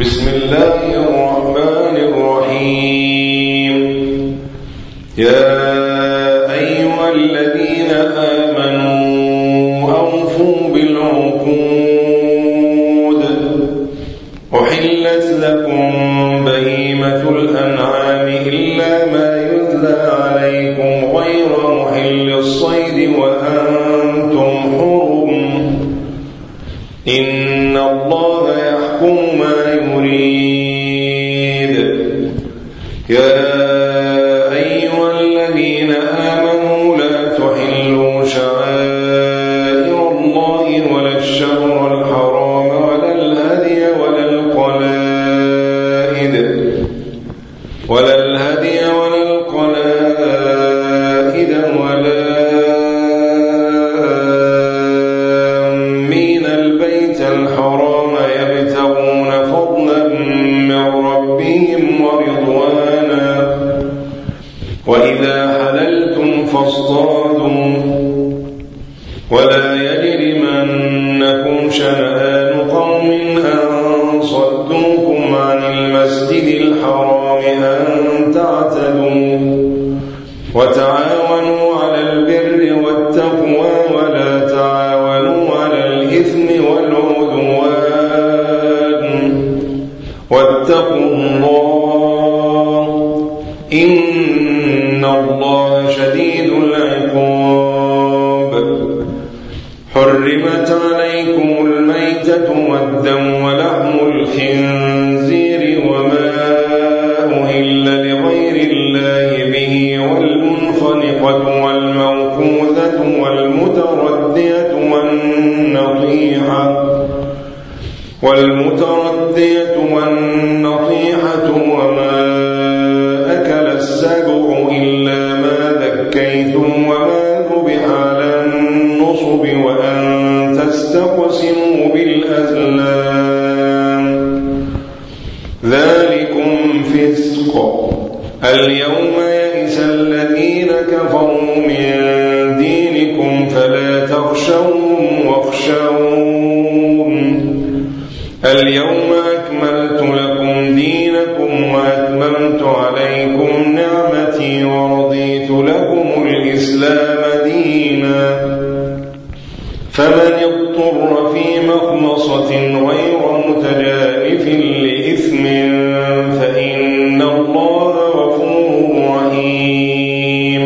بسم الله الرحمن الرحيم. يا أيها الذين آمنوا أوفوا بالعقود أحلت لكم بهيمة الأنعام إلا ما يتلى عليكم غير محل الصيد وأنتم حرم إن الله يحكم ما يريد. يا أيها الذين آمنوا لا تحلوا شعائر الله ولا الشهر الحرام ولا الهدي ولا القلائد ولا آمين البيت الحرام يبتغون فضلا من ربهم ورضوانا وإذا حللتم فاصطادوا ولا يجرمنكم شنآن قوم أن صدوكم عن المسجد الحرام أن تعتدوا وتعاونوا على البر والتقوى ولا تعاونوا على الإثم والعدوان واتقوا الله إن الله شديد العقاب. حرمت عليكم الميتة والدم ولحم الخنزير وما أهل لغير الله به والمنخنقة والموقوذة والمتردية والنطيحة وما أكل السبع إلا ما ذكيتم وما ذبح على النصب وأن تستقسموا بالأزلام ذلكم فسق. اليوم يئس الذين كفروا من دينكم فلا تخشوهم واخشون. اليوم أكملت لكم دينكم وأتممت عليكم نعمتي ورضيت لكم الإسلام دينا. فمن اضطر في مخمصة غير متجانف لإثم فإن الله غفور رحيم.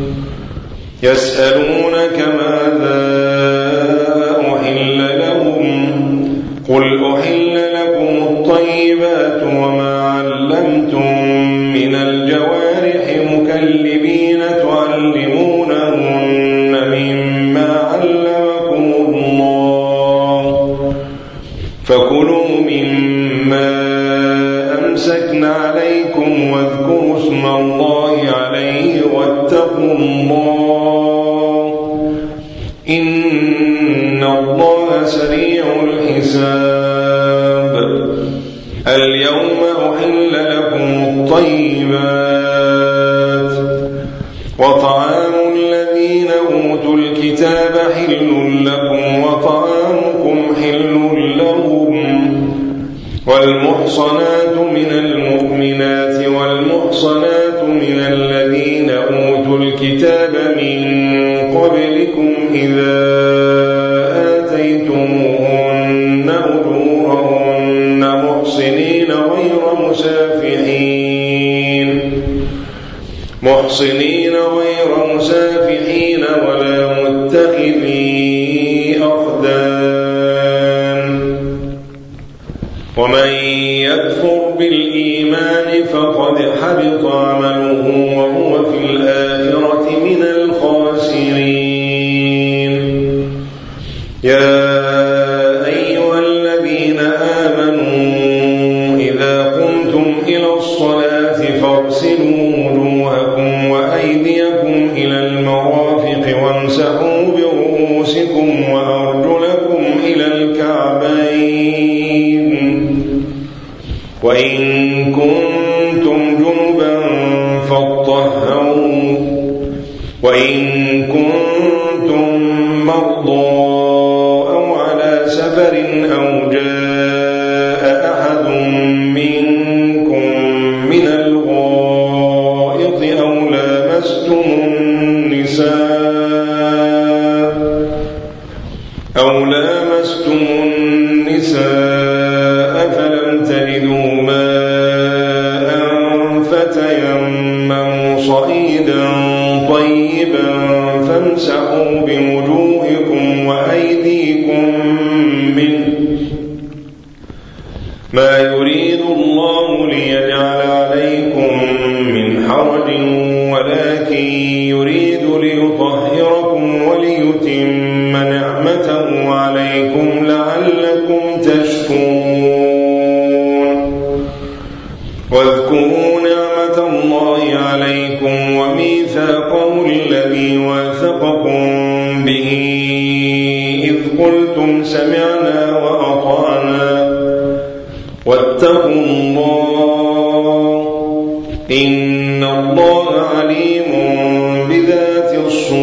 يسألونك ماذا أحل لهم قل أحل لكم الطيبات وما علمتم من الجوارح مكلبين تعلمونهن مما علمكم الله فكلوا مما أمسكن عليكم واذكروا اسم الله عليه واتقوا الله إن الله سريع الحساب. اليوم أحل لكم الطيبات وطعام الذين أوتوا الكتاب حل لكم وطعامكم حل لهم والمحصنات من المؤمنات والمحصنات من الذين أوتوا الكتاب من قبلكم إذا آتيتموهن أجورهن محصنين غير مسافحين ولا متخذي أخدان. ومن يكفر بالإيمان فقد حبط عمله وهو في الآخرة من الخاسرين. يا أيها الذين آمنوا إذا قمتم إلى الصلاة فاغسلوا وجوهكم وأيديكم إلى المرافق وامسحوا برؤوسكم وأرجلكم إلى الكعبين وإن كنتم جنبا فاطهروا وإن كنتم مرضى أو على سفر أو جاء أحد منكم من الغائط أو لامستم النساء فلم تجدوا ماء فتيمموا صعيدا طيبا فامسحوا بوجوهكم وأيديكم منه ما يريد الله ليجعل عليكم من حرج ولكن يريد ليطهركم وليتم نعمته عليكم لعلكم تشكرون واذكروا نعمة الله عليكم وميثاقه الذي واثقكم به إذ قلتم سمعنا وأطعنا واتقوا الله إن الله عليم بذات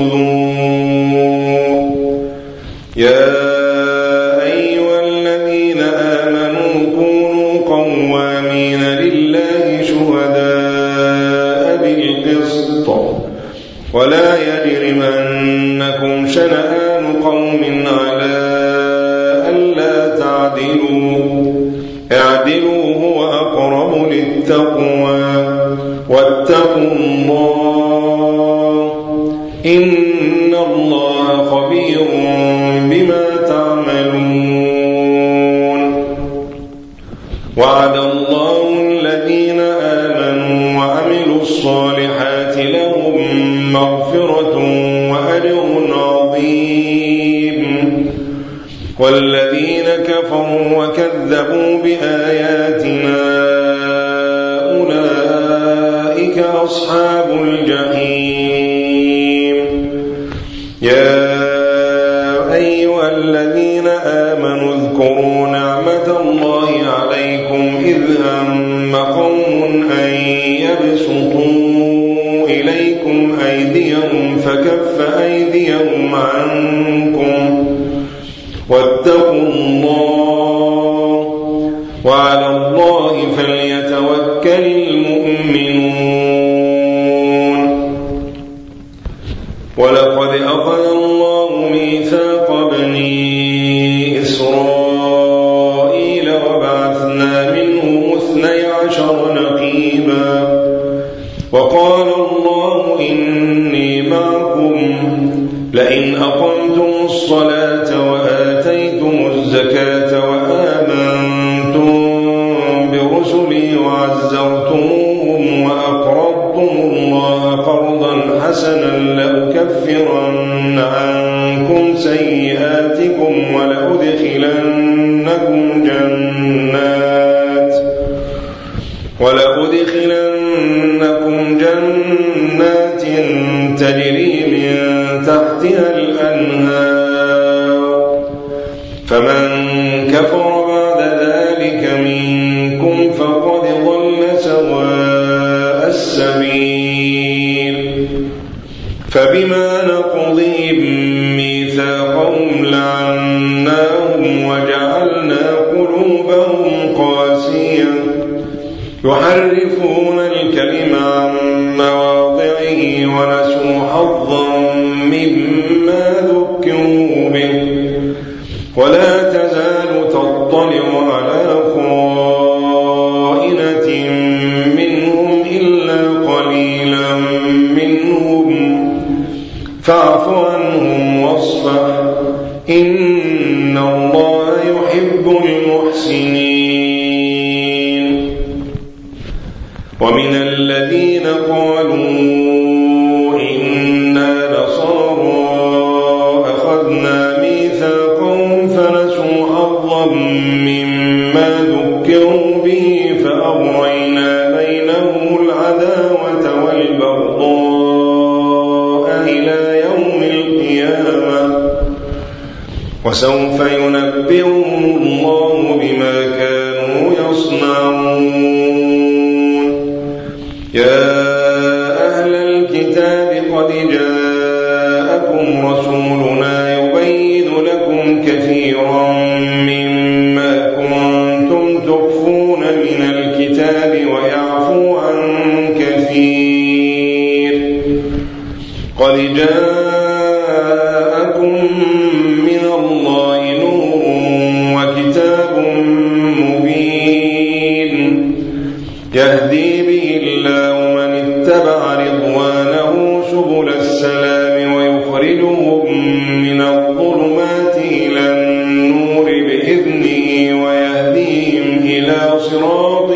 الصدور يا أيها الذين آمنوا كونوا قوامين لله شهداء بالقسط ولا يجرمنكم شنآن قوم على ألا تعدلوا اعدلوا هو أقرب للتقوى واتقوا الله إن الله خبير بما تعملون وعد الله الذين آمنوا وعملوا الصالحات لهم مغفرة وأجر عظيم والذين كفروا وكذبوا بآياتنا أولئك أصحاب الجحيم يا أيها الذين آمنوا اذكروا نعمة الله عليكم إذ هم قوم أن يبسطوا إليكم أيديهم فكف أيديهم عنكم واتقوا الله وعلى الله فليتوكل المؤمنون ولقد أخذ الله ميثاق بني إسرائيل وبعثنا منهم 12 نقيبا وقال الله إني معكم لئن أقمتم الصلاة وآتيتم الزكاة وآمنتم برسلي وعزرتموهم وأقرضتم الله قرضا حسنا لأكفرن عنكم سيئاتكم ولأدخلنكم جنات تجري من تحتها الأنهار فمن كفر بعد ذلك منكم فقد ضل سواء السبيل فبما نقضهم ميثاقهم لعناهم وجعلنا قلوبهم قاسية يحرفون الكلم عن مواضعه ونسوا حظا مما ذكروا به ولا تزال تطلع على خائنة منهم إلا قليلا منهم فاعف عنهم واصفح إن الله يحب المحسنين ومن الذين قالوا إنا نصارى أخذنا ميثاقهم فنسوا حظا مما ذكروا به فأغرينا بينهم العداوة والبغضاء إلى يوم القيامة وسوف ينبئهم الله بما كانوا يصنعون يا أهل الكتاب قد جاءكم رسولنا يبين لكم كثيرا مما كنتم تخفون الكتاب ويعفو عن كثير. قد جاءكم من الله نور وكتاب مبين يهدي به الله من اتبع رضوانه سبل السلام ويخرجهم من الظلمات إلى النور بإذنه ويهديهم إلى صراط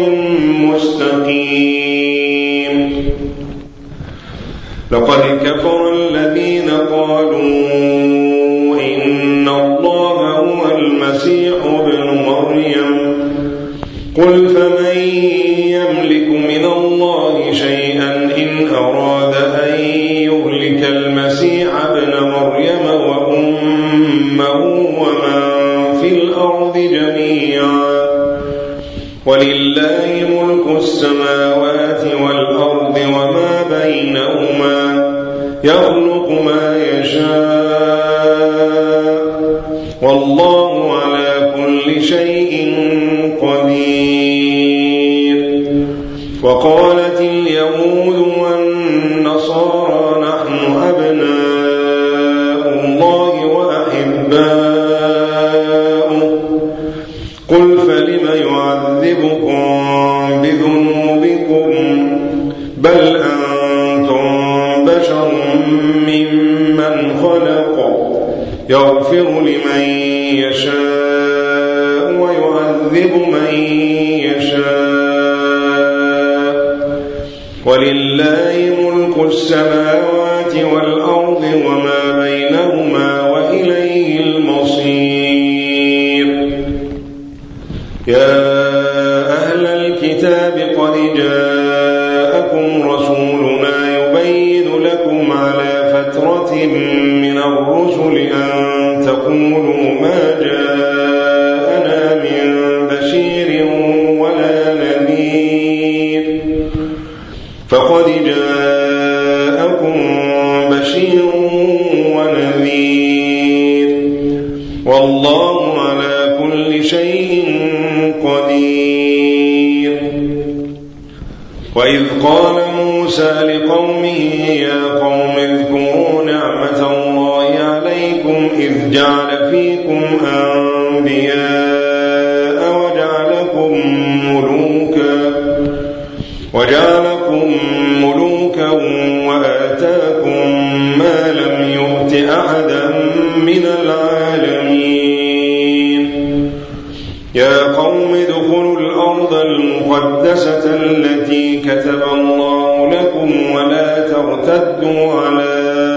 مستقيم. لقد كفر الذين قالوا إن الله هو المسيح ابن مريم قل فمن يملك من الله شيئا إن أراد أن يهلك المسيح ابن مريم وأمه ومن في الأرض جميعا ولله ملك السماوات والأرض وما بينهما يخلق ما يشاء والله على كل شيء قدير. وقالت اليهود والنصارى نحن أبناء الله وأحباؤه قل فلم يعذبكم بذنوبكم بل أنتم بشر ممن خلق يغفر لمن يشاء ويعذب من يشاء ولله ملك السماوات والأرض وما بينهما وإليه المصير. يا أهل الكتاب قد جاءكم رسولنا يبين لكم على فترة من الرسل أن تقولوا ما جاءنا من بشير ولا نذير فقد جاءكم بشير ونذير والله على كل شيء قدير. وإذ قال موسى لقومه يا قوم اذكروا نعمة الله عليكم إذ جعل فيكم أنبياء وجعلكم ملوكا وآتاكم ما لم يؤت أحدا من العالمين. يا قوم ادخلوا الأرض المقدسة التي كتب الله لكم ولا ترتدوا على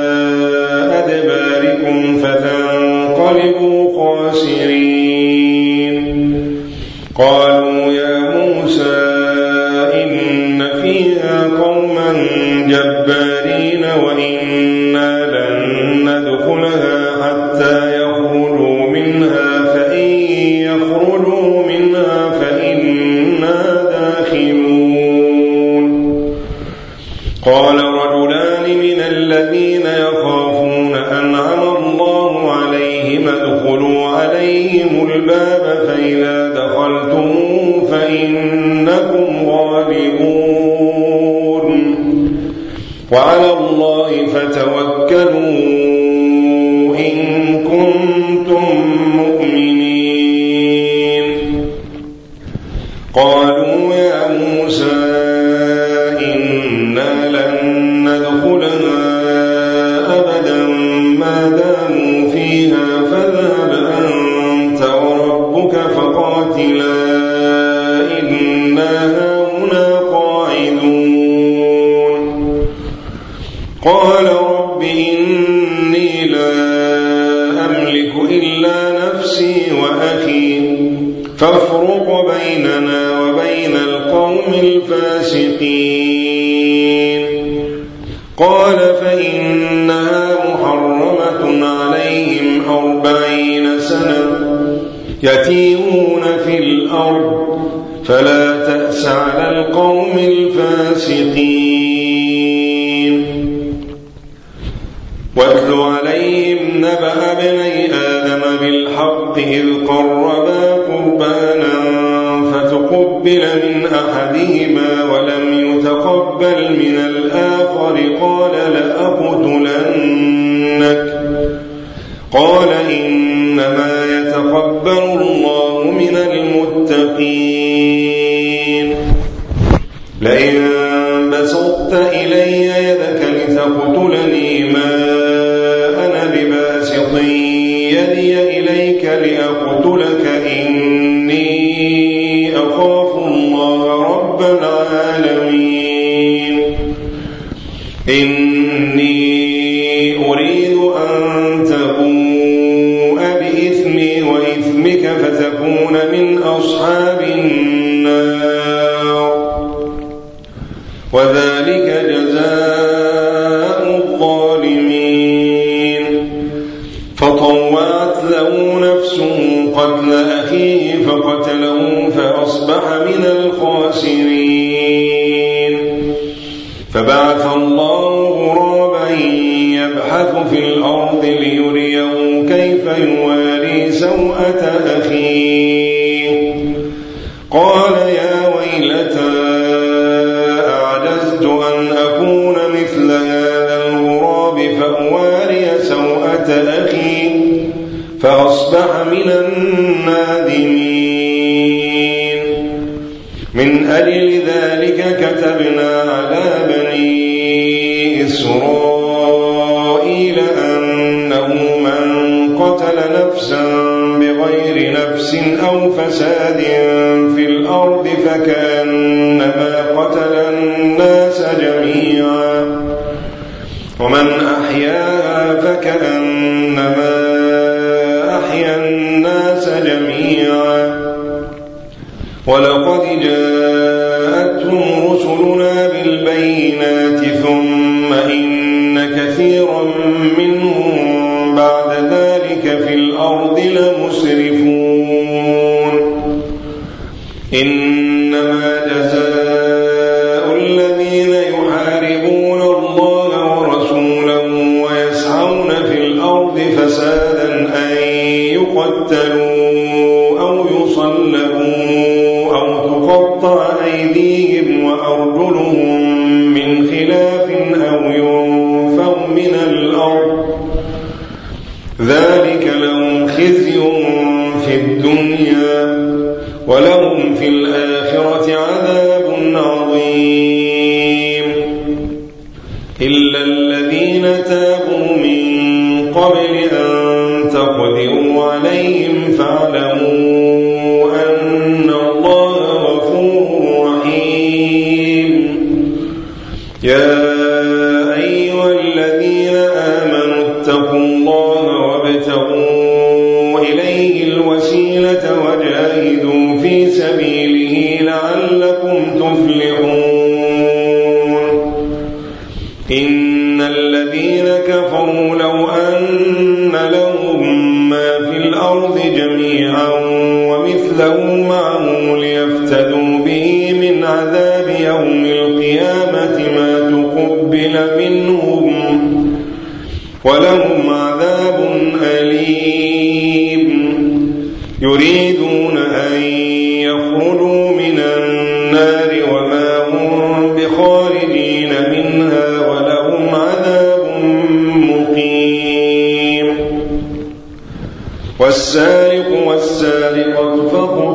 أدباركم فتنقلبوا خاسرين. قالوا يا موسى إن فيها قوما جبارين وإنا لن ندخلها حتى يخرجوا منها فإن يخرجوا منها فإنا داخلون. قال رجلان من الذين يخافون أنعم الله عليهم ادخلوا عليهم الباب فإذا دخلتموه فإنكم غالبون وعلى الله فتوكلوا إن كنتم مؤمنين. قالوا يا موسى إنا لن ندخلها أبدا ما داموا فيها فاذهب أنت وربك فقاتلا إنا هاهنا قاعدون. قال رب إني لا أملك إلا نفسي وأخي فافرق بيننا وبين القوم الفاسقين. قال فإنها محرمة عليهم 40 سنة يتيهون في الأرض فلا تأس على القوم الفاسقين. واتل عليهم نبأ ابني آدم بالحق إذ قربا قربانا فتقبل تقبل من أحدهما ولم يتقبل من الآخر قال لأقتلنك قال إنما يتقبل الله من المتقين لئن بسطت إلي يدك لتقتلني ما أنا بباسط يدي إليك لأقتلك إني أخاف الله رب العالمين إني أريد أن تبوء بإثمي وإثمك فتكون من أصحاب النار وذلك جزاء الظالمين فطوعت له نفسه قتل أخيه فقتله فأصبح من الخاسرين فبعث الله غرابا يبحث في الأرض ليريه كيف يواري سوءة أخيه قال يا ويلتى أعجزت أن أكون مثل هذا الغراب فأواري سوءة أخي فأصبح من النادمين من أجل ذلك كتبنا على بني إسرائيل أنه من قتل نفسا بغير نفس أو فساد في الأرض فكأنما قتل الناس جميعا ومن أحياها فكأنما أحيا الناس جميعا ولقد جاءتهم رسلنا بالبينات ثم إن كثيرا منهم بعد ذلك في الأرض لمسرفون إنما جزاء الذين يحاربون الله ورسوله ويسعون في الأرض فسادا أن يقتلوا أو يصلبوا أو تقطع أيديهم وأرجلهم من خلاف أو ينفوا من الأرض ذلك لهم خزي في الدنيا ولهم في الآخرة عذاب عظيم إلا الذين تابوا من قبل أن تقدروا عليهم فاعلموا أن الله غفور رحيم يا أيها الذين آمنوا اتقوا الله وابتغوا إليه الوسيلة وجاهدوا في سبيله لعلكم تفلحون إن الذين كفروا لو أن لهم ما في الأرض جميعا ومثله معه ليفتدوا به من عذاب يوم القيامة ما تقبل منهم ولهم عذاب أليم يريدون أن يخرجوا من النار وما هم بخارجين منها ولهم عذاب مقيم والسارق والسارقة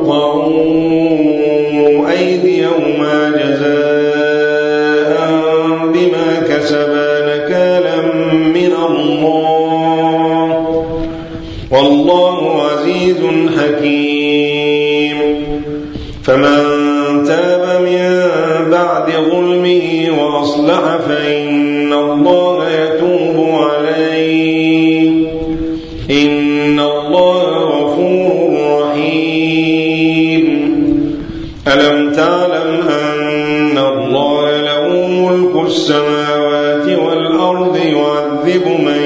فاقطعوا أيديهما جزاء بما كسبا نكالا من الله والله عزيز حكيم فمن تاب من بعد ظلمه وأصلح فإن الله يتوب عليه إن الله غفور رحيم ألم تعلم أن الله له ملك السماوات والأرض يعذب من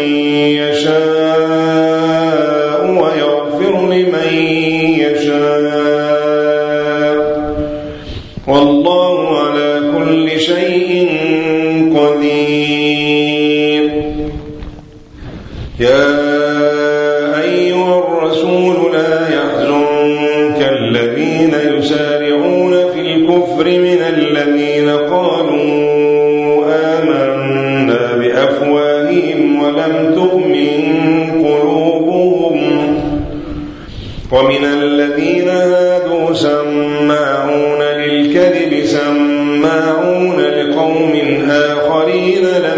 يشاء ويغفر لمن يشاء والله على كل شيء قدير يا أيها الرسول لا يحزنك الذين يسارعون في الكفر من الذين قالوا آمنا بأفواههم ولم تؤمن قلوبهم ومن الذين هادوا سماعون للكذب سماعون لقوم آخرين لم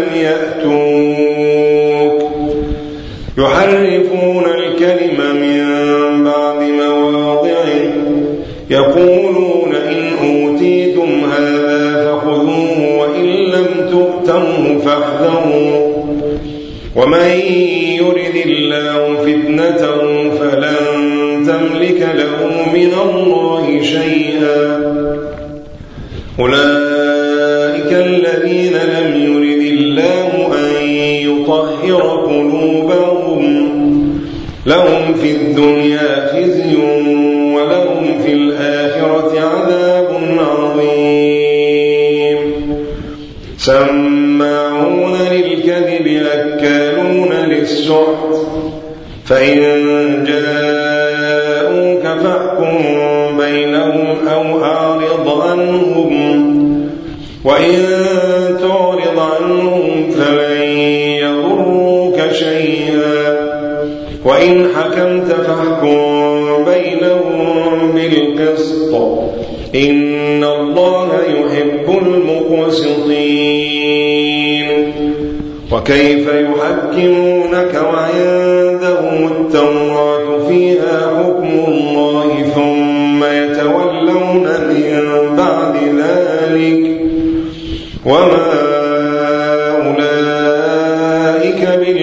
يأتوك يحرفون الكلم من بعد مواضعه يقولون إن أوتيتم هذا فخذوه وإن لم تؤتوه فاحذروا ومن يرد الله فتنته فلن تملك له من الله شيئا أولئك الذين لم يرد الله أن يطهر قلوبهم لهم في الدنيا خزي ولهم في الآخرة عذاب عظيم سماعون للكذب أكالون للسحت فإن جاءوك فاحكم بينهم أو أعرض عنهم وإن تعرض عنهم فلن يضروك شيئا وإن حكمت فاحكم بينهم بالقسط إن الله يحب المقسطين وكيف يحكمونك وعندهم التوراة فيها حكم الله ثم يتولون من بعد ذلك وما أولئك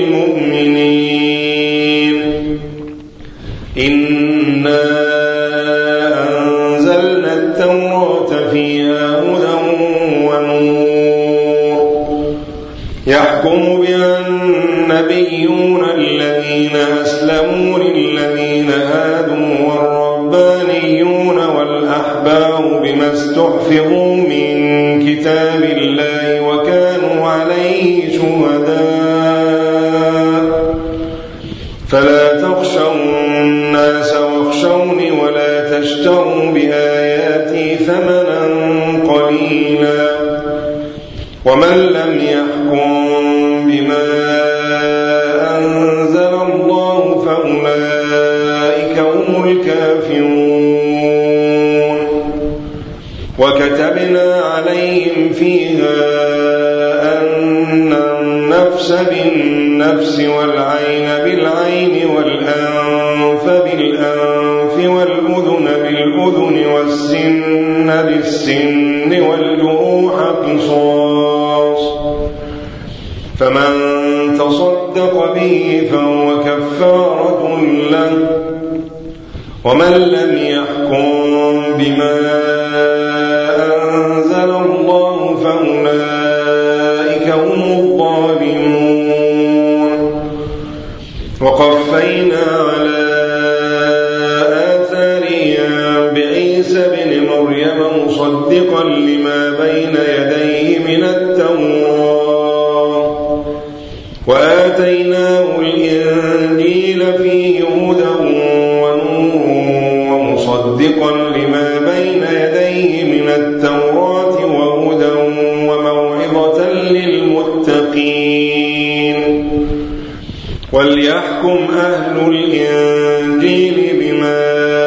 بالمؤمنين إنا أنزلنا التوراة فيها هدى ونور يحكم بها النبيون الذين أسلموا للذين هادوا والربانيون والأحبار بما استحفظوا من كتاب الله وكانوا عليه شهداء فلا تخشوا الناس واخشوني ولا تشتروا بآياتي ثمنا قليلا ومن لم يحكم بما أنزل الله فأولئك هم الكافرون وكتبنا عليهم فيها أن النفس بالنفس والعين بالعين والأنف بالأنف والأذن بالأذن والسن بالسن والجروح قصاص فمن تصدق به فهو كفارة له ومن لم يحكم بما أنزل الله فأولئك هم الظالمون وقفينا على آثارهم بعيسى بن مريم مصدقا لما بين يديه من التوراة وآتيناه الإنجيل فيه هدى ونور ومصدقا لما بين يديه من التوراة وهدى وموعظة للمتقين وليحكم أهل الإنجيل بما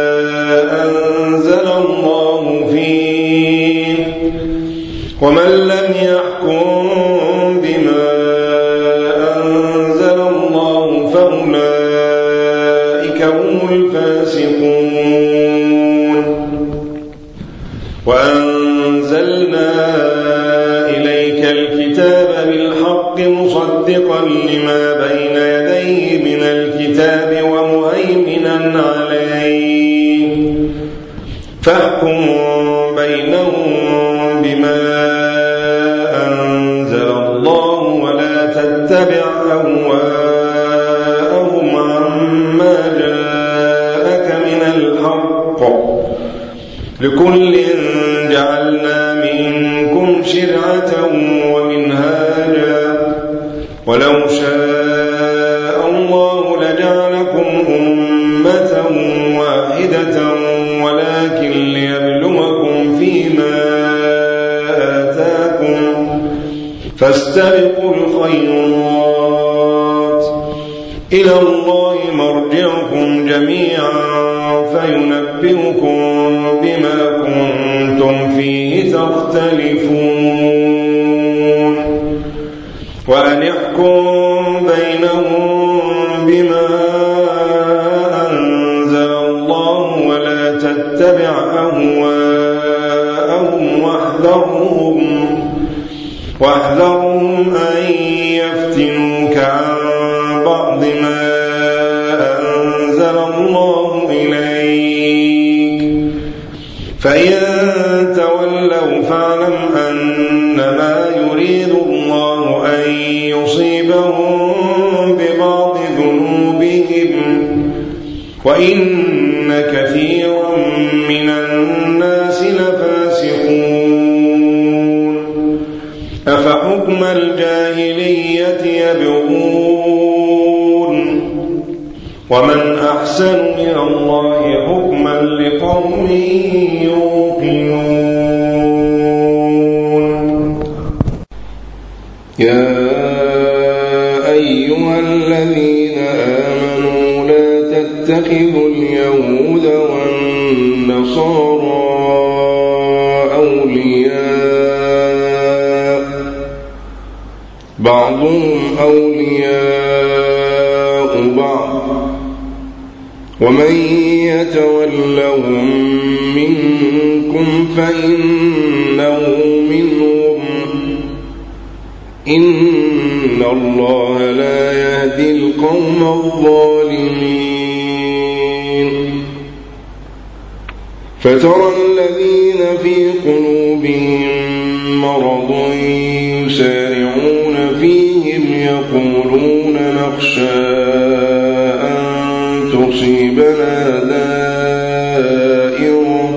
أنزل الله فيه ومن لم يحكم بما أنزل الله فأولئك هم الفاسقون وأنزلنا إليك الكتاب بالحق مصدقا لما بين يديه من الكتاب ومهيمنا عليه فاحكم بينهم بما أنزل الله ولا تتبع أهواءهم عما جاءك من الحق لكل جعلنا منكم شرعة ومنهاجا ولو شاء الله لجعلكم أمة واحدة ولكن ليبلوكم فيما فاستبقوا الخيرات إلى الله مرجعكم جميعا فينبئكم بما كنتم فيه تختلفون وأن احكم بينهم بما أنزل الله ولا تتبع أهواءهم واحذرهم أن يفتنوك عن بعض ما أنزل الله إليك فإن تولوا فاعلم أنما يريد الله أن يصيبهم ببعض ذنوبهم وإن كثيرا من الناس لفاسقون أفحكم الجاهلية يبغون ومن أحسن من الله حكما لقوم يوقنون يا أيها الذين آمنوا لا تتخذوا اليهود والنصارى أولياء بعضهم أولياء بعض ومن يتولهم منكم فإنه منهم إن الله لا يهدي القوم الظالمين فترى الذين في قلوبهم مرض يسارعون فيهم يقولون نخشى أن تصيبنا دائرة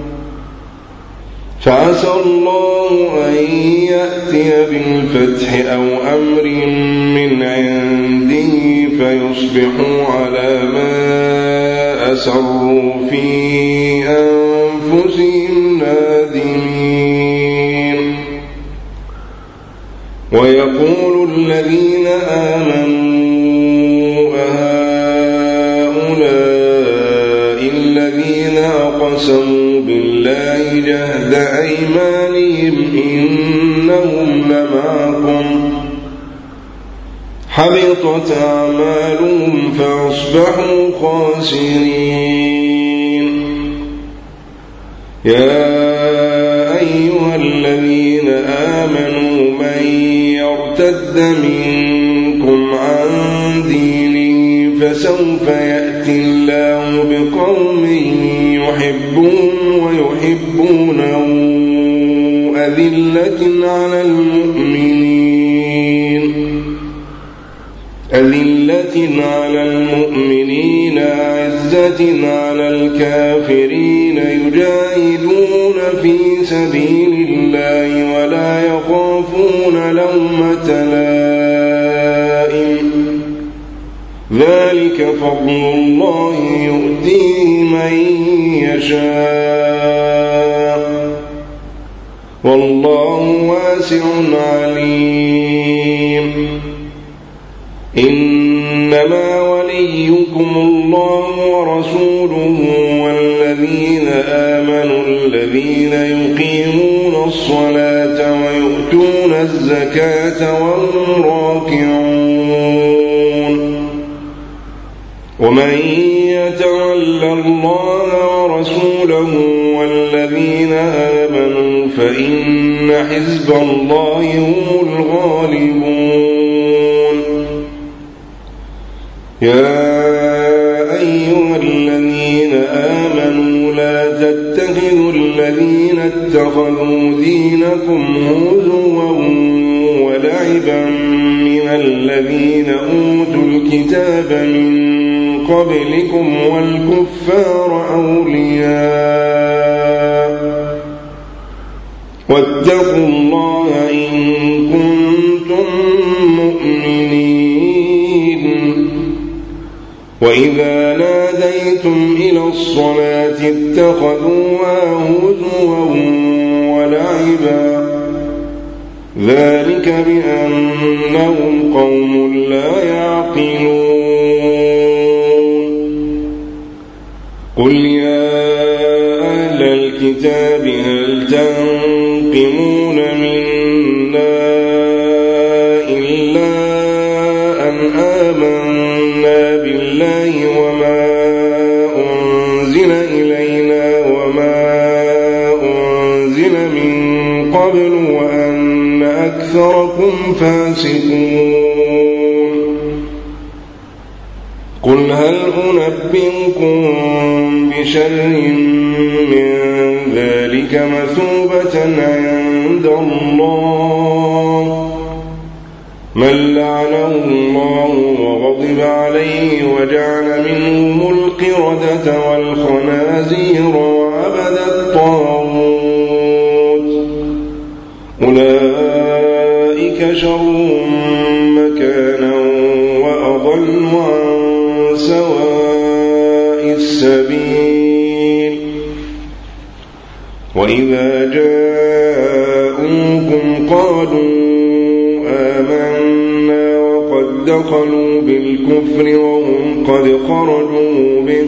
فعسى الله أن يأتي بالفتح أو أمر من عنده فيصبحوا على ما أسروا في أنفسهم نادمين ويقول الذين آمنوا أهؤلاء الذين أقسموا بالله جهد أيمانهم إنهم لمعكم حبطت أعمالهم فأصبحوا خاسرين يا أيها الذين آمنوا من يرتد منكم عن دينه فسوف يأتي الله بقوم يحبون ويحبونه أذلة على المؤمنين أعزة على الكافرين يجاهدون في سبيل الله ولا يخافون لومة لائم ذلك فضل الله يؤتيه من يشاء والله واسع عليم إنما وليكم الله ورسوله والذين آمنوا الذين يقيمون الصلاة ويؤتون الزكاة وهم راكعون ومن يتول الله ورسوله والذين آمنوا فإن حزب الله هم الغالبون يا أيها الذين آمنوا لا تتخذوا الذين اتخذوا دينكم هزوا ولعبا من الذين أوتوا الكتاب من قبلكم والكفار أولياء واتقوا الله إن كنتم مؤمنين وإذا ناديتم إلى الصلاة اتخذوها هزوا ولعبا ذلك بأنهم قوم لا يعقلون قل يا أهل الكتاب هل تنقمون منا إلا أن آمنا بالله وما أنزل إلينا وما أنزل من قبل وأن أكثركم فاسقون قل هل أنبئكم بشر من ذلك مثوبة عند الله من لعنه الله وغضب عليه وجعل منهم القردة والخنازير وعبد الطاغوت أولئك شر مكانا وأضل عن سواء السبيل وإذا جاءوكم قالوا آمنا وقد دخلوا بالكفر وهم قد خرجوا به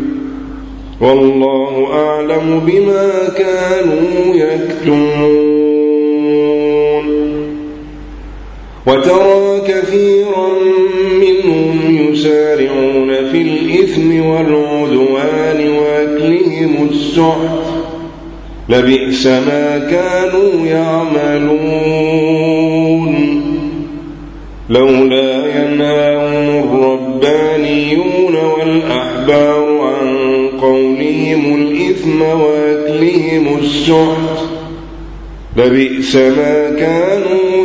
والله أعلم بما كانوا يكتمون وترى كثيرا منهم يسارعون في الإثم والعدوان وأكلهم السحت لبئس ما كانوا يعملون لولا ينهاهم الربانيون والأحبار عن قولهم الإثم وأكلهم السحت لبئس ما كانوا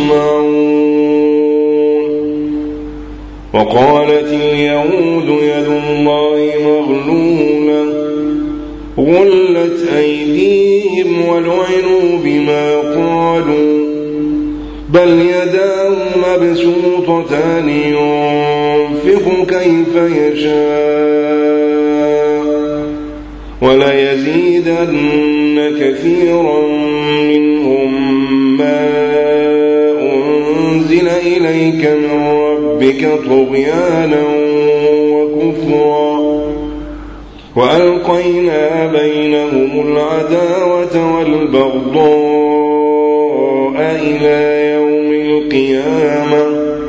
يصنعون وقالت اليهود يد الله مغلولة غلت أيديهم ولعنوا بما قالوا بل يداه مبسوطتان ينفق كيف يشاء وليزيدن كثيرا منهم ما أنزل إليك من ربك طغيانا وكفرا وألقينا بينهم العداوة والبغضاء إلى يوم القيامة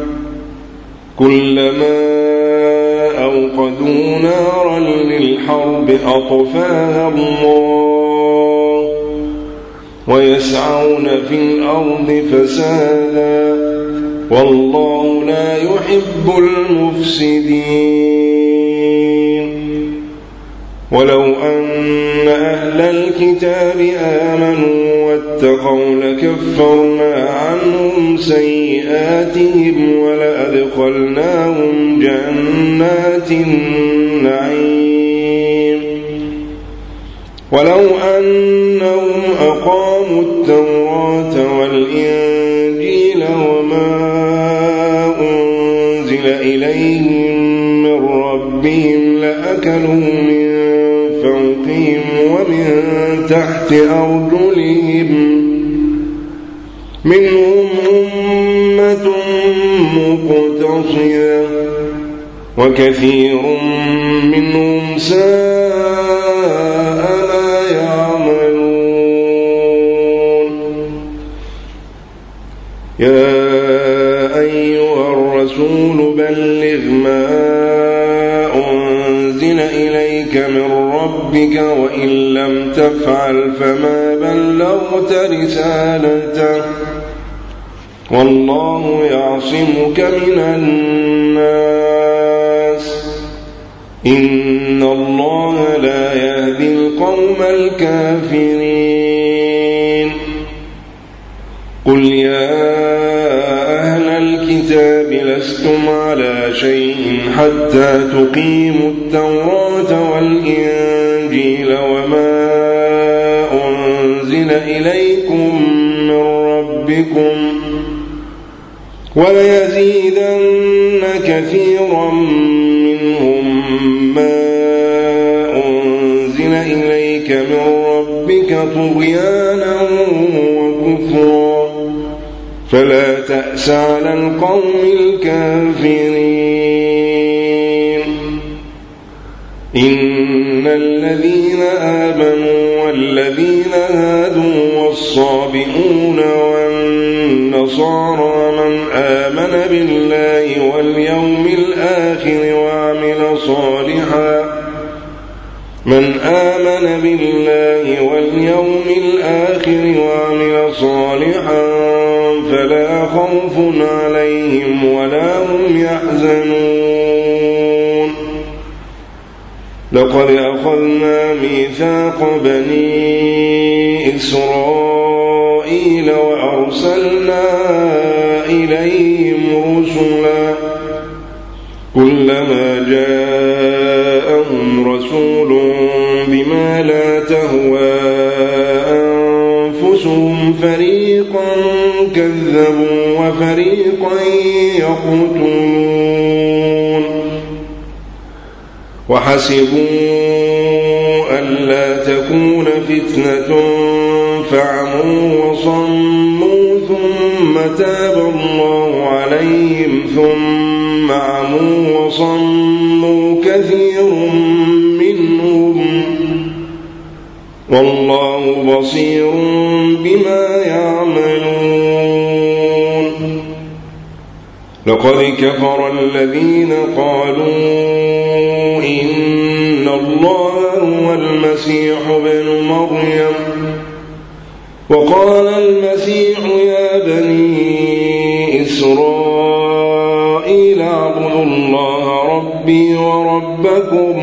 كلما أوقدوا نارا للحرب أطفاها الله ويسعون في الأرض فسادا والله لا يحب المفسدين ولو أن أهل الكتاب آمنوا واتقوا لكفرنا عنهم سيئاتهم ولأدخلناهم جنات النعيم ولو أنهم أقاموا التوراة والإنجيل وما أنزل إليهم من ربهم لأكلوا من فوقهم ومن تحت أرجلهم منهم أمة مقتصدة وكثير منهم ساء ما يعملون يا أيها الرسول بلغ ما أنزل إليك من ربك وإن لم تفعل فما بلغت رسالته والله يعصمك من الناس إن الله لا يهدي القوم الكافرين قل يا أهل الكتاب لستم على شيء حتى تقيموا التوراة والإنجيل وما أنزل إليكم من ربكم وليزيدن كثيرا منهم ما أنزل إليك من ربك طغيانا وكفرا فلا تأس على القوم الكافرين إن الذين آمنوا والذين هادوا والصابئون والنصارى من آمن بالله واليوم الآخر وعمل صالحا فلا خوف عليهم ولا هم يحزنون لقد أخذنا ميثاق بني إسرائيل وأرسلنا إليهم رسلا كلما جاءهم رسول بما لا تهوى أنفسهم فريقا كذبوا وفريقا يقتلون وحسبوا ألا تكون فتنة فعموا وصموا ثم تاب الله عليهم ثم عموا وصموا كثير منهم والله بصير بما يعملون لقد كفر الذين قالوا إن الله هو المسيح ابن مريم وقال المسيح يا بني إسرائيل اعبدوا الله ربي وربكم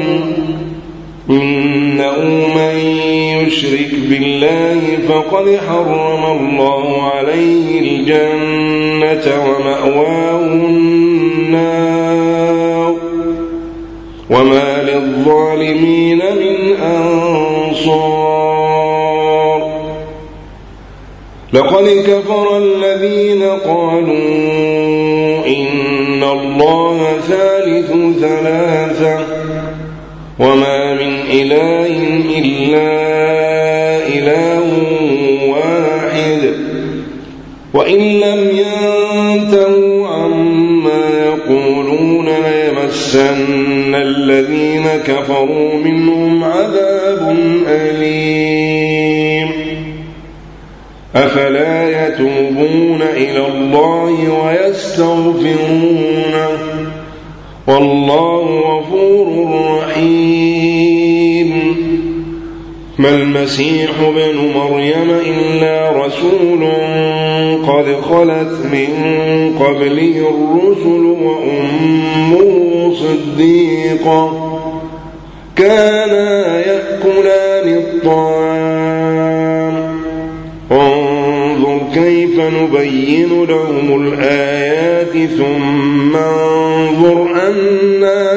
إنه من يشرك بالله فقد حرم الله عليه الجنة ومأواه النار وما للظالمين من أنصار لقد كفر الذين قالوا إن الله ثالث ثلاثة وما من إله إلا إله واحد وإن لم ينتهوا عما يقولون ليمسن الذين كفروا منهم عذاب أليم أفلا يتوبون إلى الله ويستغفرونه والله غفور رحيم ما المسيح ابن مريم إلا رسول قد خلت من قبله الرسل وأمه صديقة كانا يأكلان الطعام انظر كيف نبين لهم الآيات ثم انظر أنا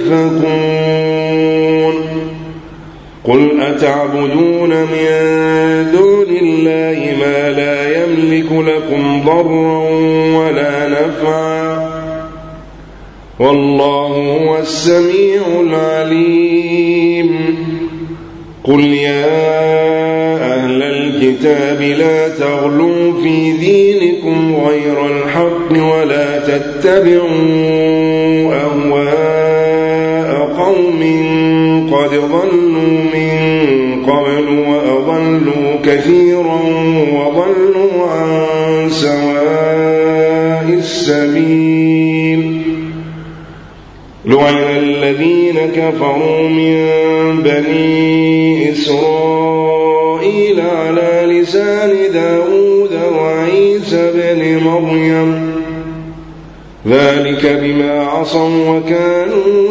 يؤفكون قل أتعبدون من دون الله ما لا يملك لكم ضرا ولا نفعا والله هو السميع العليم قل يا أهل الكتاب لا تغلوا في دينكم غير الحق ولا تتبعوا أهواء قوم قد ضلوا من قبل وأضلوا كثيرا وضلوا عن سواء السبيل لعن الذين كفروا من بني إسرائيل على لسان داود وعيسى بن مريم ذلك بما عصوا وكانوا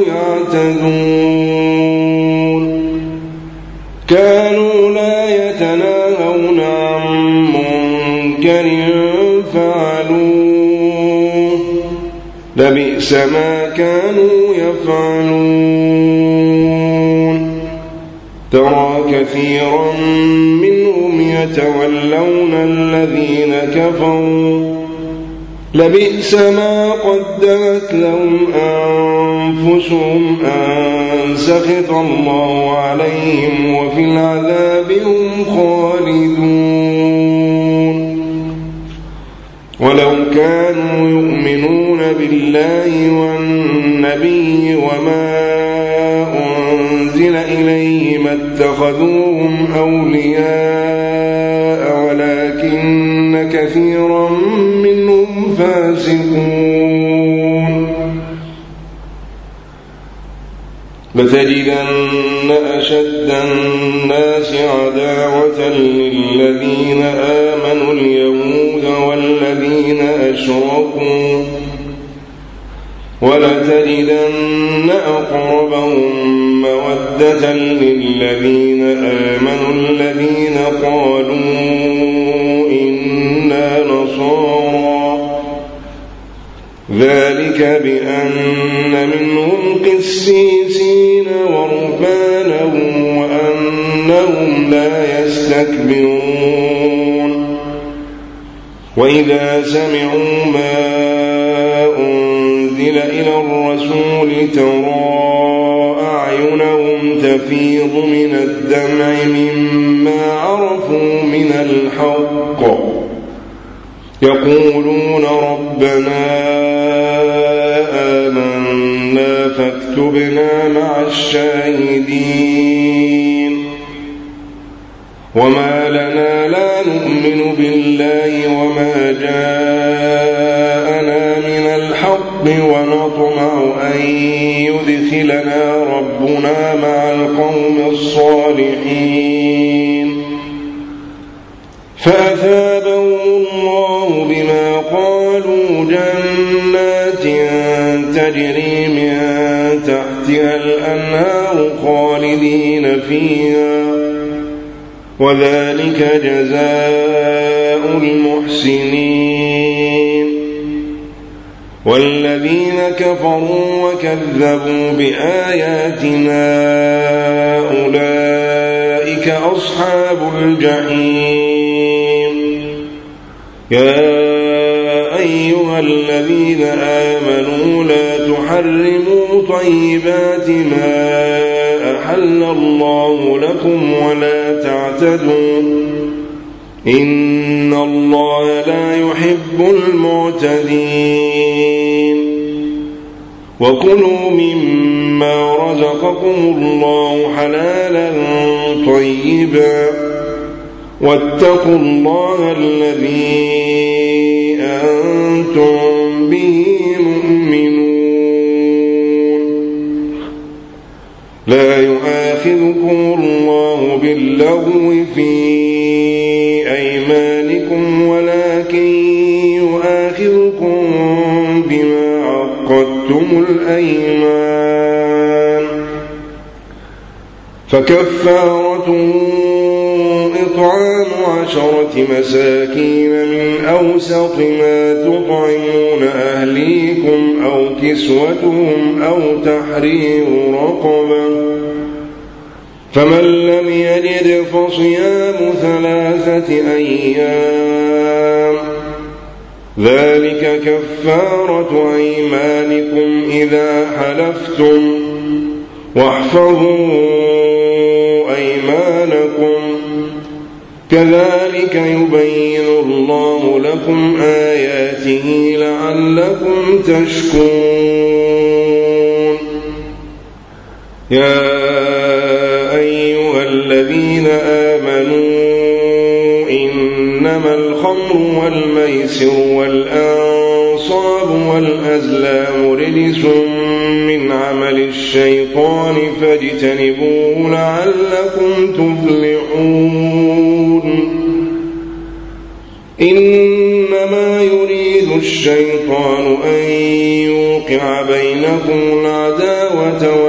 يعتدون كانوا لا يتناهون عن منكر فعلوه لبئس ما كانوا يفعلون ترى كثيرا منهم يتولون الذين كفروا لبئس ما قدمت لهم أنفسهم أن سخط الله عليهم وفي العذاب هم خالدون ولو كانوا يؤمنون بالله والنبي وما أنزل إليه ما اتخذوهم أولياء ولكن كثيرا منهم فاسقون لتجدن أشد الناس عداوة للذين آمنوا اليهود والذين أشركوا ولتجدن أقربهم مودة للذين آمنوا الذين قالوا إنا نصارى ذلك بأن منهم قسيسين ورهبانا وأنهم لا يستكبرون وإذا سمعوا ما أنزل إلى الرسول ترى أعينهم تفيض من الدمع مما عرفوا من الحق يقولون ربنا آمنا فاكتبنا مع الشاهدين وما لنا لا نؤمن بالله وما جاءنا من الحق ونطمع أن يدخلنا ربنا مع القوم الصالحين فأثابهم الله بما قالوا جنات تجري من تحتها الأنهار خالدين فيها وذلك جزاء المحسنين والذين كفروا وكذبوا بآياتنا أولئك أصحاب الجحيم يا أيها الذين آمنوا لا تحرموا طيبات ما أحل الله لكم ولا تعتدوا إن الله لا يحب المعتدين وكلوا مما رزقكم الله حلالا طيبا واتقوا الله الذي أنتم به مؤمنون لا يؤاخذكم الله باللغو في أيمانكم ولكن يؤاخذكم بما عقدتم الأيمان فكفارته إطعام 10 مساكين من أوسط ما تطعمون أهليكم أو كسوتهم أو تحرير رقبة فمن لم يجد فصيام 3 أيام ذلك كفارة أيمانكم إذا حلفتم واحفظوا أيمانكم كذلك يبين الله لكم آياته لعلكم تشكرون يا أيها الذين آمنوا إنما الخمر والميسر والأنصاب والأزلام رجس من عمل الشيطان فاجتنبوه لعلكم تفلحون إنما يريد الشيطان أن يوقع بينكم العداوة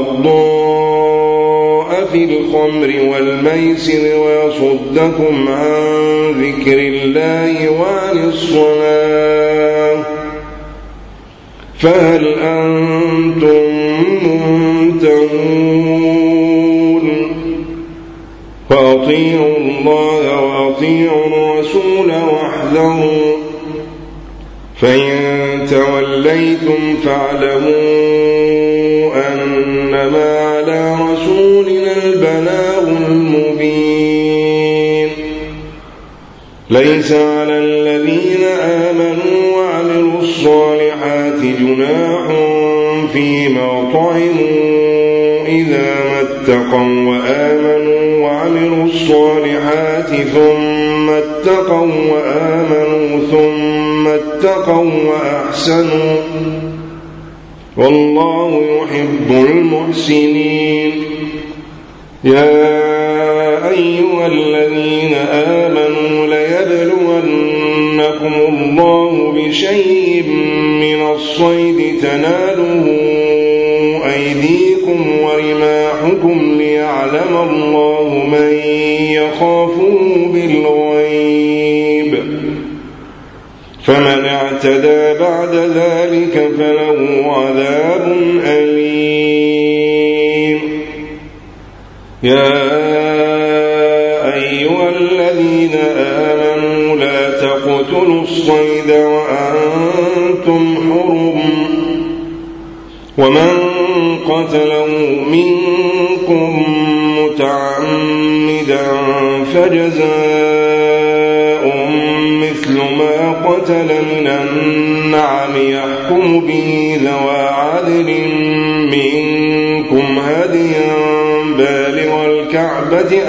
والبغضاء في الخمر والميسر ويصدكم عن ذكر الله وعن الصلاة فهل أنتم منتهون فأطيعوا الله وأطيعوا الرسول واحذروا فإن توليتم فاعلموا أنما على رسولنا البلاغ المبين ليس على الذين آمنوا وعملوا الصالحات جناح فيما طعموا إذا ما اتقوا وآمنوا وعملوا الصالحات ثم اتقوا وآمنوا ثم اتقوا وأحسنوا والله يحب المحسنين. يا أيها الذين آمنوا ليبلونكم الله بشيء من الصيد تناله أيديكم ورماحكم ليعلم الله من يخافه بالغيب فمن اعتدى بعد ذلك فله عذاب أليم. يا أيها الذين آمنوا لا تقتلوا الصيد وأنتم حرم ومن قتله منكم متعمدا فجزاء مثل ما قتل من النعم يحكم به ذوى عدل منكم هديا بالغ الكعبة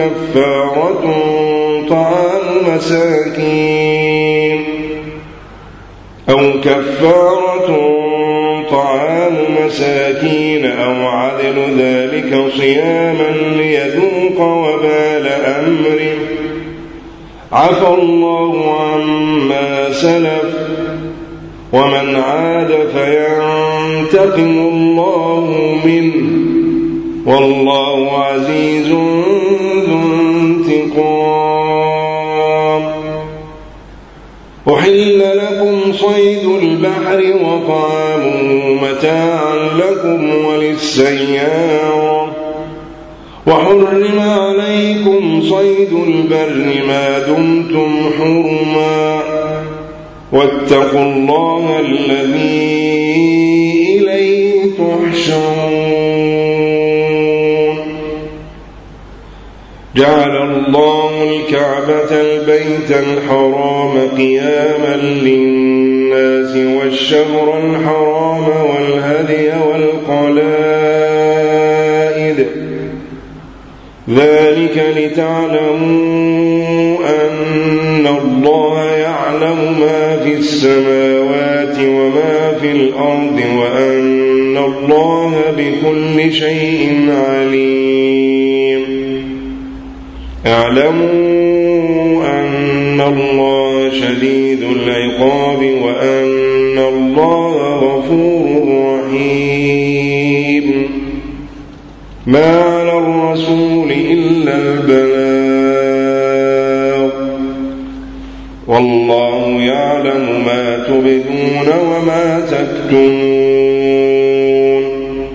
أو كفارة طعام مساكين أو عدل ذلك صياما ليذوق وبال أمره عفى الله عما سلف ومن عاد فينتقم الله منه والله عزيز ذو انتقام. أحل لكم صيد البحر وطعامه متاعا لكم وللسيارة وحرم عليكم صيد البر ما دمتم حرما واتقوا الله الذي إليه تحشرون. جعل الله الكعبة البيت الحرام قياما للناس والشهر الحرام والهدي والقلائد ذلك لتعلموا أن الله يعلم ما في السماوات وما في الأرض وأن الله بكل شيء عليم. اعلموا أن الله شديد العقاب وأن الله غفور رحيم. ما على الرسول إلا البلاغ والله يعلم ما تبدون وما تكتمون.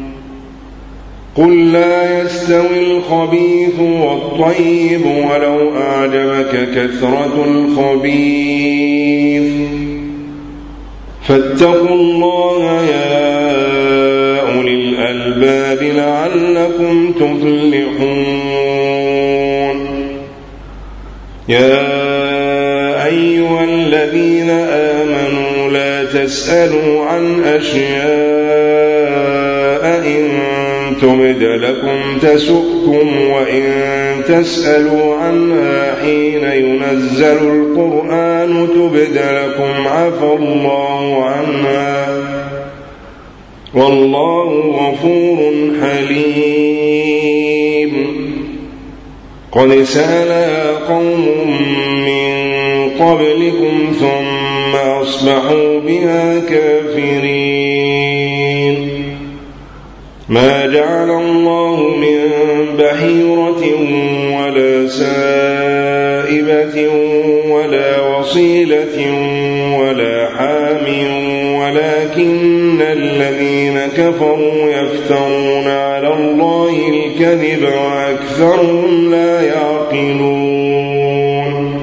قل لا يستوي الخبيث والطيب ولو أعجبك كثرة الخبيث فاتقوا الله يا أولي الألباب لعلكم تفلحون. يا أيها الذين آمنوا لا تسألوا عن أشياء إن تبد لكم تسؤكم وإن تسألوا عنها حين ينزل القرآن تبد لكم عفى الله عنها والله غفور حليم. قد سألها قوم من قبلكم ثم أصبحوا بها كافرين. ما جعل الله من بحيرة ولا سائبة ولا وصيلة ولا حام ولكن الذين كفروا يفترون على الله الكذب وأكثرهم لا يعقلون.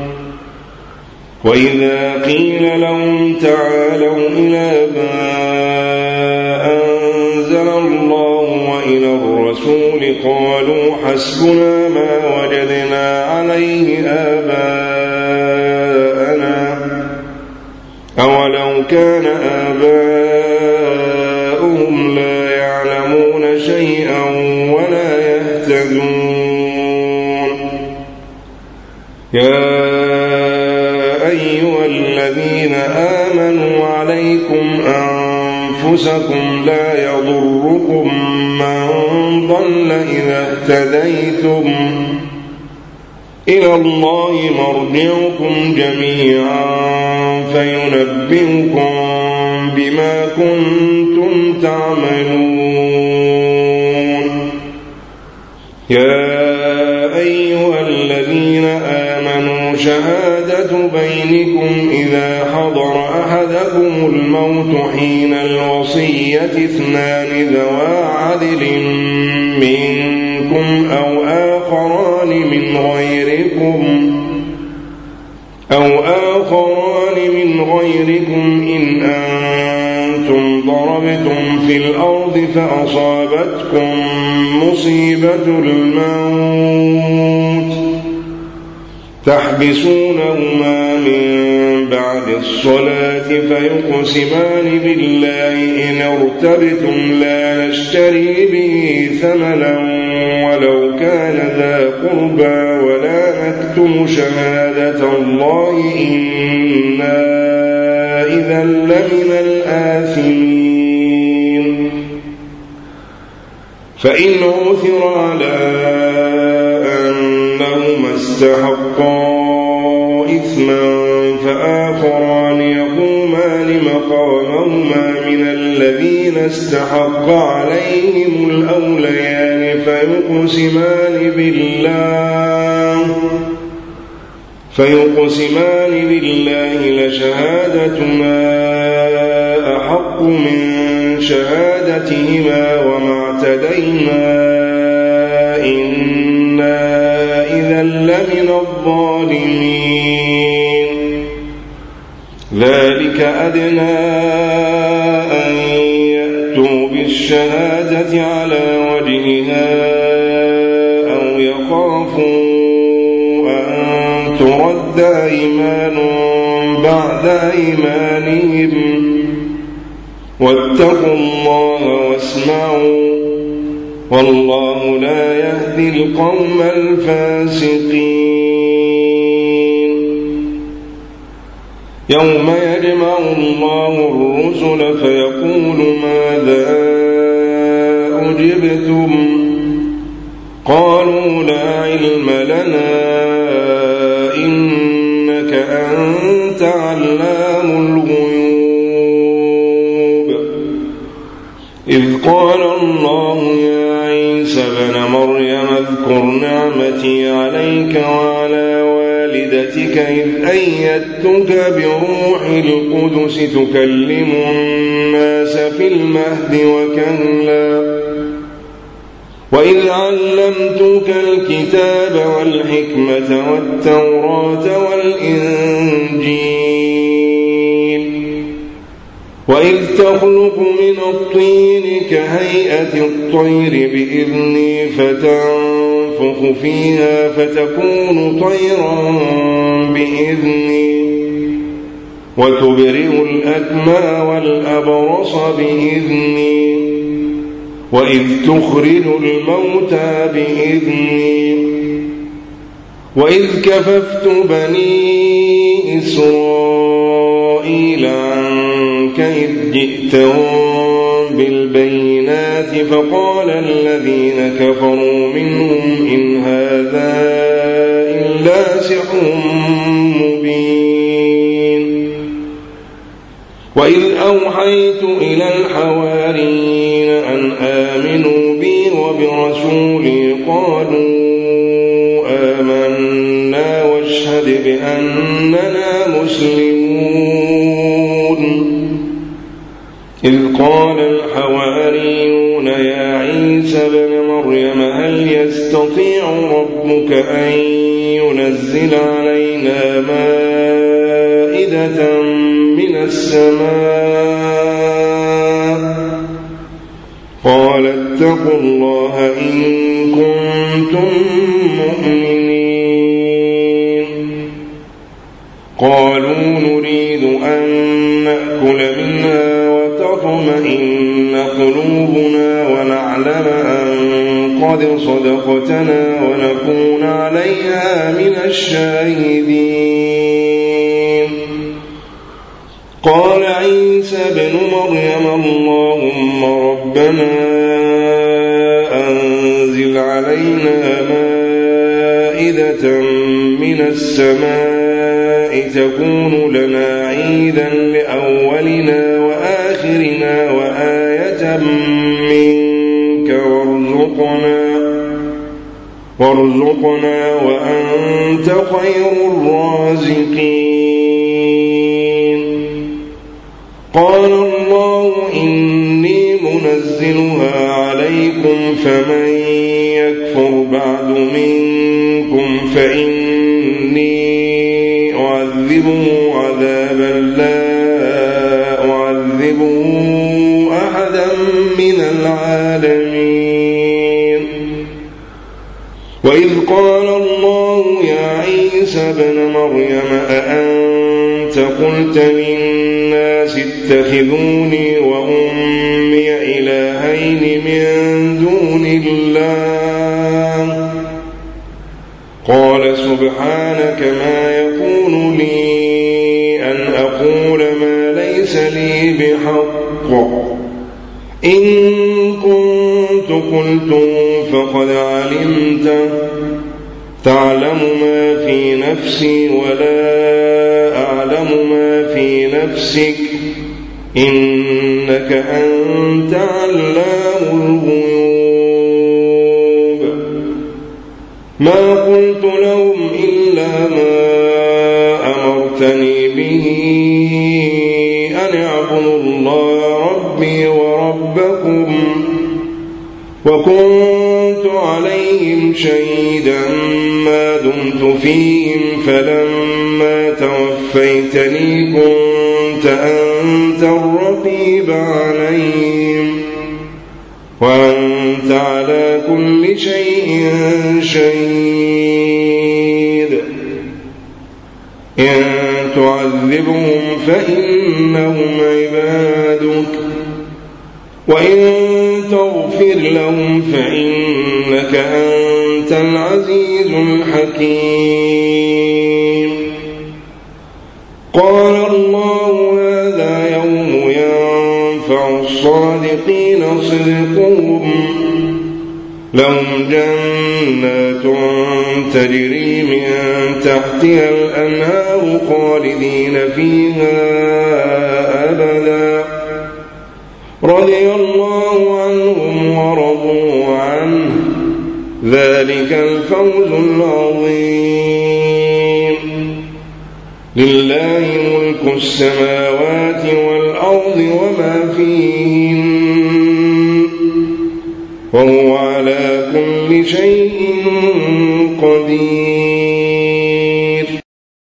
وإذا قيل لهم تعالوا إلى ما أنزل الله وإلى الرسول قالوا حسبنا ما وجدنا عليه آباءنا كان آباؤهم لا يعلمون شيئا ولا يهتدون يا أيها الذين آمنوا عليكم أنفسكم لا يضركم من ضل إذا اهتديتم إلى الله مرجعكم جميعا فينبئكم بما كنتم تعملون يا أيها الذين آمنوا شهادة بينكم إذا حضر أحدكم الموت حين الوصية 2 ذوى عدل منكم أو آخران من غيركم إن أنتم ضربتم في الأرض فأصابتكم مصيبة الموت تحبسونهما من بعد الصلاة فيقسمان بالله إن ارتبتم لا نشتري به ثمنا ولو كان ذا قربى ولا نكتم شهادة الله إنا إذا لمن الآثمين فإن عثر على أنهما استحقا إثما فآخران يقومان مقامهما من الذين استحق عليهم الأوليان فيقسمان بالله لشهادتنا أحق من شهادتهما وما اعتدينا إنا إذا لمن الظالمين ذلك أدنى أن يأتوا بالشهادة على وجهها أو يخافوا أن ترد أيمان بعد أيمانهم واتقوا الله واسمعوا والله لا يهدي القوم الفاسقين يوم يجمع الله الرسل فيقول ماذا أجبتم قالوا لا علم لنا إنك أنت علام الغيوب إذ قال الله يا عيسى ابن مريم اذكر نعمتي عليك وعلى والدتك إذ أيدتك بروح القدس تكلم الناس في المهد وكهلا وإذ علمتك الكتاب والحكمة والتوراة والإنجيل وإذ تخلق من الطين كهيئة الطير بإذني فتنفخ فيها فتكون طيرا بإذني وتبرئ الأكمى والأبرص بإذني وإذ تخرج الموتى بإذني وإذ كففت بني إسرائيل عنك إذ جئتهم بالبينات فقال الذين كفروا منهم إن هذا إلا سحر مبين وإذ أوحيت إلى الحواريين أن آمنوا بي وبرسولي قالوا آمنا واشهد بأننا مسلمون إذ قال الحواريون يا عيسى ابن مريم هل يستطيع ربك أن ينزل علينا مائدة من السماء قال اتقوا الله إن كنتم مؤمنين قالوا نريد أن نأكل منها وتطمئن قلوبنا ونعلم أن قد صدقتنا ونكون عليها من الشاهدين. قال عيسى ابن مريم اللهم ربنا أنزل علينا مائدة من السماء تكون لنا عيدا لأولنا وآخرنا وآية منك وارزقنا وأنت خير الرازقين. قال الله إني منزلها عليكم فمن يكفر بعد منكم فإني أعذبه عذابا لا أعذبه أحدا من العالمين. وإذ قال الله يا عيسى ابن مريم أأنت قلت للناس اتخذوني وأمي إلهين من دون الله قال سبحانك ما يكون لي أن أقول ما ليس لي بحق إن كنت قلته فقد علمته تعلم ما في نفسي ولا أعلم ما في نفسك إنك أنت علام الغيوب. ما قلت لهم إلا ما أمرتني به أن اعبدوا الله ربي وربكم وكنت عليهم شهيدا ما دمت فيهم فلما توفيتني كنت أنت الرقيب عليهم وأنت على كل شيء شهيد. إن تعذبهم فإنهم عبادك وإن تغفر لهم فإنك أنت العزيز الحكيم. قال الله هذا يوم ينفع الصادقين صدقهم لهم جنات تجري من تحتها الأنهار خالدين فيها أبدا رضي الله عنهم ورضوا عنه ذلك الفوز العظيم. لله ملك السماوات والأرض وما فيهن وهو على كل شيء قدير.